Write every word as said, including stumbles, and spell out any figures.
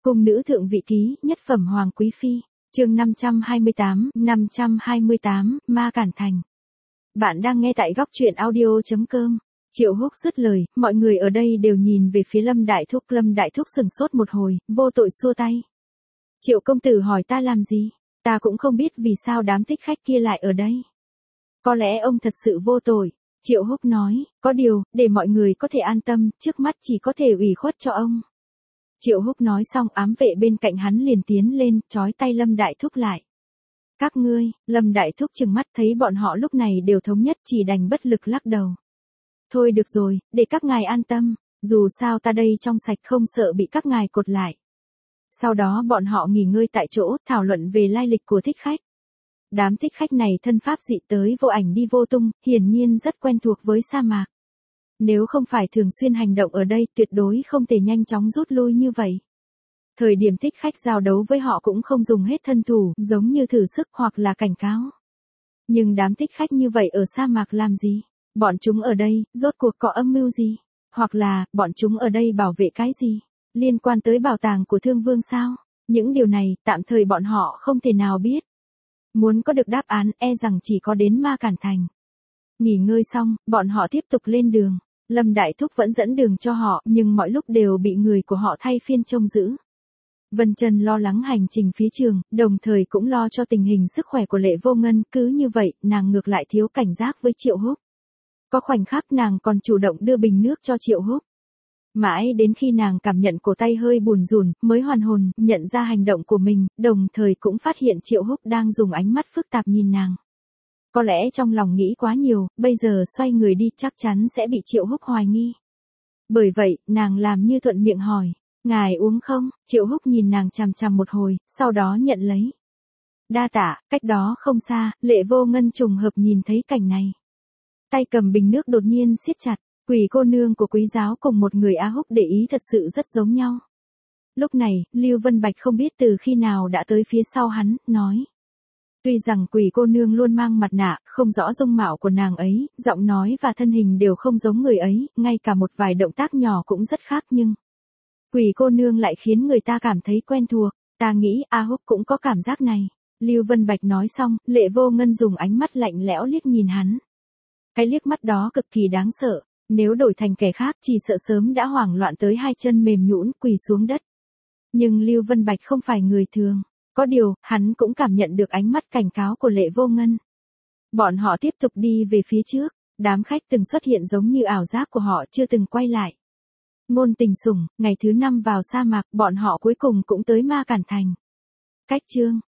Cung nữ thượng vị ký, nhất phẩm hoàng quý phi, chương năm trăm hai mươi tám, năm trăm hai mươi tám, Ma Cản Thành. Bạn đang nghe tại góc truyện audio chấm com. Triệu Húc dứt lời, mọi người ở đây đều nhìn về phía Lâm Đại Thúc. Lâm Đại Thúc sừng sốt một hồi, vô tội xua tay. Triệu công tử hỏi ta làm gì? Ta cũng không biết vì sao đám thích khách kia lại ở đây. Có lẽ ông thật sự vô tội. Triệu Húc nói, có điều, để mọi người có thể an tâm, trước mắt chỉ có thể ủy khuất cho ông. Triệu Húc nói xong, ám vệ bên cạnh hắn liền tiến lên, trói tay Lâm Đại Thúc lại. Các ngươi, Lâm Đại Thúc trừng mắt thấy bọn họ lúc này đều thống nhất, chỉ đành bất lực lắc đầu. Thôi được rồi, để các ngài an tâm, dù sao ta đây trong sạch không sợ bị các ngài cột lại. Sau đó bọn họ nghỉ ngơi tại chỗ, thảo luận về lai lịch của thích khách. Đám thích khách này thân pháp dị tới vô ảnh đi vô tung, hiển nhiên rất quen thuộc với sa mạc. Nếu không phải thường xuyên hành động ở đây, tuyệt đối không thể nhanh chóng rút lui như vậy. Thời điểm thích khách giao đấu với họ cũng không dùng hết thân thủ, giống như thử sức hoặc là cảnh cáo. Nhưng đám thích khách như vậy ở sa mạc làm gì? Bọn chúng ở đây, rốt cuộc có âm mưu gì? Hoặc là, bọn chúng ở đây bảo vệ cái gì? Liên quan tới bảo tàng của Thương Vương sao? Những điều này, tạm thời bọn họ không thể nào biết. Muốn có được đáp án, e rằng chỉ có đến Ma Cản Thành. Nghỉ ngơi xong, bọn họ tiếp tục lên đường. Lâm Đại Thúc vẫn dẫn đường cho họ, nhưng mọi lúc đều bị người của họ thay phiên trông giữ. Vân Trân lo lắng hành trình phía trường, đồng thời cũng lo cho tình hình sức khỏe của Lệ Vô Ngân, cứ như vậy, nàng ngược lại thiếu cảnh giác với Triệu Húc. Có khoảnh khắc nàng còn chủ động đưa bình nước cho Triệu Húc. Mãi đến khi nàng cảm nhận cổ tay hơi bùn rùn, mới hoàn hồn, nhận ra hành động của mình, đồng thời cũng phát hiện Triệu Húc đang dùng ánh mắt phức tạp nhìn nàng. Có lẽ trong lòng nghĩ quá nhiều, bây giờ xoay người đi chắc chắn sẽ bị Triệu Húc hoài nghi. Bởi vậy, nàng làm như thuận miệng hỏi, ngài uống không? Triệu Húc nhìn nàng chằm chằm một hồi, sau đó nhận lấy. Đa tạ, cách đó không xa, Lệ Vô Ngân trùng hợp nhìn thấy cảnh này. Tay cầm bình nước đột nhiên siết chặt, Quỷ cô nương của Quý giáo cùng một người A Húc để ý thật sự rất giống nhau. Lúc này, Lưu Vân Bạch không biết từ khi nào đã tới phía sau hắn, nói. Tuy rằng Quỷ cô nương luôn mang mặt nạ, không rõ dung mạo của nàng ấy, giọng nói và thân hình đều không giống người ấy, ngay cả một vài động tác nhỏ cũng rất khác nhưng Quỷ cô nương lại khiến người ta cảm thấy quen thuộc, ta nghĩ A Húc cũng có cảm giác này. Lưu Vân Bạch nói xong, Lệ Vô Ngân dùng ánh mắt lạnh lẽo liếc nhìn hắn. Cái liếc mắt đó cực kỳ đáng sợ, nếu đổi thành kẻ khác chỉ sợ sớm đã hoảng loạn tới hai chân mềm nhũn quỳ xuống đất. Nhưng Lưu Vân Bạch không phải người thường. Có điều, hắn cũng cảm nhận được ánh mắt cảnh cáo của Lệ Vô Ngân. Bọn họ tiếp tục đi về phía trước, đám khách từng xuất hiện giống như ảo giác của họ chưa từng quay lại. Ngôn Tình Sủng, ngày thứ năm vào sa mạc, bọn họ cuối cùng cũng tới Ma Cản Thành. Cách chương